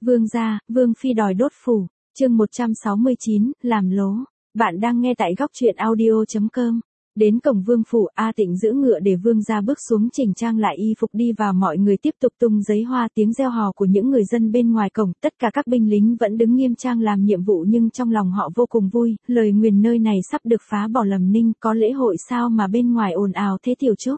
Vương gia, Vương phi đòi đốt phủ, chương 169, làm lố. Bạn đang nghe tại góc truyện audio.com. Đến cổng vương phủ, A Tịnh giữ ngựa để vương gia bước xuống chỉnh trang lại y phục đi vào, mọi người tiếp tục tung giấy hoa, tiếng reo hò của những người dân bên ngoài cổng, tất cả các binh lính vẫn đứng nghiêm trang làm nhiệm vụ nhưng trong lòng họ vô cùng vui, lời nguyền nơi này sắp được phá bỏ. Lầm Ninh, có lễ hội sao mà bên ngoài ồn ào thế Tiểu Trúc?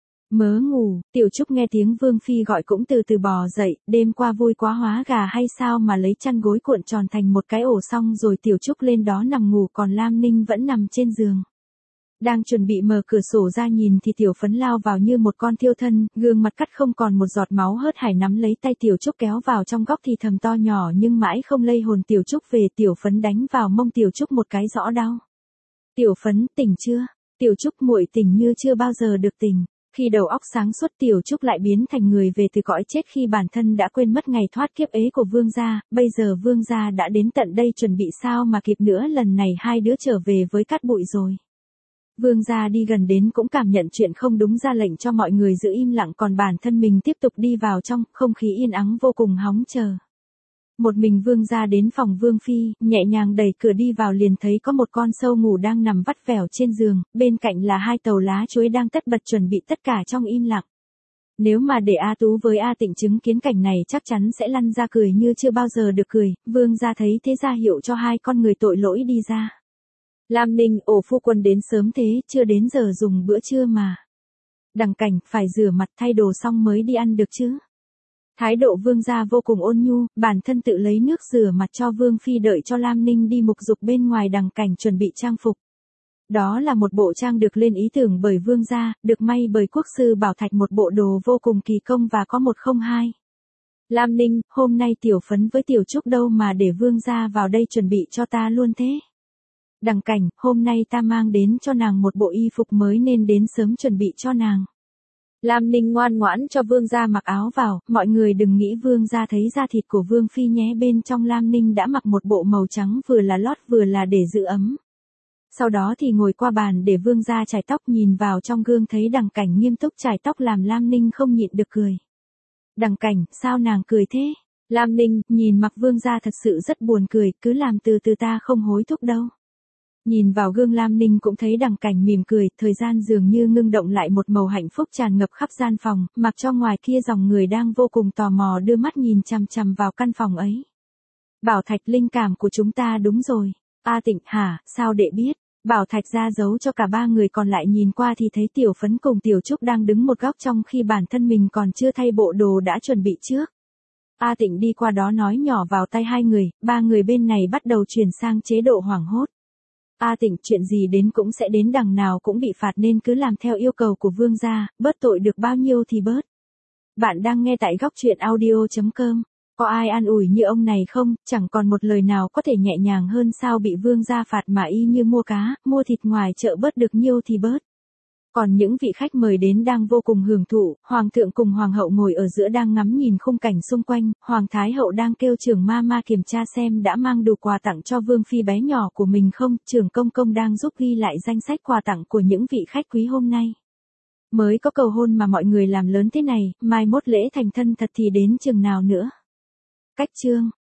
Mớ ngủ, Tiểu Trúc nghe tiếng Vương Phi gọi cũng từ từ bò dậy, đêm qua vui quá hóa gà hay sao mà lấy chăn gối cuộn tròn thành một cái ổ xong rồi Tiểu Trúc lên đó nằm ngủ, còn Lam Ninh vẫn nằm trên giường. Đang chuẩn bị mở cửa sổ ra nhìn thì Tiểu Phấn lao vào như một con thiêu thân, gương mặt cắt không còn một giọt máu, hớt hải nắm lấy tay Tiểu Trúc kéo vào trong góc thì thầm to nhỏ nhưng mãi không lay hồn Tiểu Trúc về. Tiểu Phấn đánh vào mông Tiểu Trúc một cái rõ đau. Tiểu Phấn, tỉnh chưa? Tiểu Trúc, muội tỉnh như chưa bao giờ được tỉnh. Khi đầu óc sáng suốt Tiểu Trúc lại biến thành người về từ cõi chết khi bản thân đã quên mất ngày thoát kiếp ế của vương gia, bây giờ vương gia đã đến tận đây chuẩn bị sao mà kịp nữa, lần này hai đứa trở về với cát bụi rồi. Vương gia đi gần đến cũng cảm nhận chuyện không đúng, ra lệnh cho mọi người giữ im lặng, còn bản thân mình tiếp tục đi vào trong, không khí yên ắng vô cùng hóng chờ. Một mình vương gia đến phòng Vương Phi, nhẹ nhàng đẩy cửa đi vào liền thấy có một con sâu ngủ đang nằm vắt vẻo trên giường, bên cạnh là hai tàu lá chuối đang tất bật chuẩn bị, tất cả trong im lặng. Nếu mà để A Tú với A Tịnh chứng kiến cảnh này chắc chắn sẽ lăn ra cười như chưa bao giờ được cười. Vương gia thấy thế ra hiệu cho hai con người tội lỗi đi ra. Lam Ninh, ổ phu quân đến sớm thế, chưa đến giờ dùng bữa trưa mà. Đằng Cảnh, phải rửa mặt thay đồ xong mới đi ăn được chứ. Thái độ vương gia vô cùng ôn nhu, bản thân tự lấy nước rửa mặt cho Vương Phi, đợi cho Lam Ninh đi mục dục bên ngoài. Đằng Cảnh chuẩn bị trang phục. Đó là một bộ trang được lên ý tưởng bởi vương gia, được may bởi quốc sư Bảo Thạch, một bộ đồ vô cùng kỳ công và có một không hai. Lam Ninh, hôm nay Tiểu Phấn với Tiểu Trúc đâu mà để vương gia vào đây chuẩn bị cho ta luôn thế? Đằng Cảnh, hôm nay ta mang đến cho nàng một bộ y phục mới nên đến sớm chuẩn bị cho nàng. Lam Ninh ngoan ngoãn cho vương gia mặc áo vào, mọi người đừng nghĩ vương gia thấy da thịt của Vương Phi nhé, bên trong Lam Ninh đã mặc một bộ màu trắng, vừa là lót vừa là để giữ ấm. Sau đó thì ngồi qua bàn để vương gia chải tóc, nhìn vào trong gương thấy Đằng Cảnh nghiêm túc chải tóc làm Lam Ninh không nhịn được cười. Đằng Cảnh, sao nàng cười thế? Lam Ninh, nhìn mặt vương gia thật sự rất buồn cười, cứ làm từ từ, ta không hối thúc đâu. Nhìn vào gương Lam Ninh cũng thấy Đằng Cảnh mỉm cười, thời gian dường như ngưng động lại, một màu hạnh phúc tràn ngập khắp gian phòng, mặc cho ngoài kia dòng người đang vô cùng tò mò đưa mắt nhìn chằm chằm vào căn phòng ấy. Bảo Thạch, linh cảm của chúng ta đúng rồi. A Tịnh, hả, sao đệ biết? Bảo Thạch ra dấu cho cả ba người còn lại nhìn qua thì thấy Tiểu Phấn cùng Tiểu Trúc đang đứng một góc, trong khi bản thân mình còn chưa thay bộ đồ đã chuẩn bị trước. A Tịnh đi qua đó nói nhỏ vào tai hai người, ba người bên này bắt đầu chuyển sang chế độ hoảng hốt. A Tịnh, chuyện gì đến cũng sẽ đến, đằng nào cũng bị phạt nên cứ làm theo yêu cầu của vương gia, bớt tội được bao nhiêu thì bớt. Bạn đang nghe tại góc truyện audio.com. Có ai an ủi như ông này không? Chẳng còn một lời nào có thể nhẹ nhàng hơn sao, bị vương gia phạt mà y như mua cá, mua thịt ngoài chợ, bớt được nhiêu thì bớt. Còn những vị khách mời đến đang vô cùng hưởng thụ, hoàng thượng cùng hoàng hậu ngồi ở giữa đang ngắm nhìn khung cảnh xung quanh, hoàng thái hậu đang kêu trưởng ma kiểm tra xem đã mang đủ quà tặng cho Vương Phi bé nhỏ của mình không, trưởng công công đang giúp ghi lại danh sách quà tặng của những vị khách quý hôm nay. Mới có cầu hôn mà mọi người làm lớn thế này, mai mốt lễ thành thân thật thì đến chừng nào nữa. Cách chương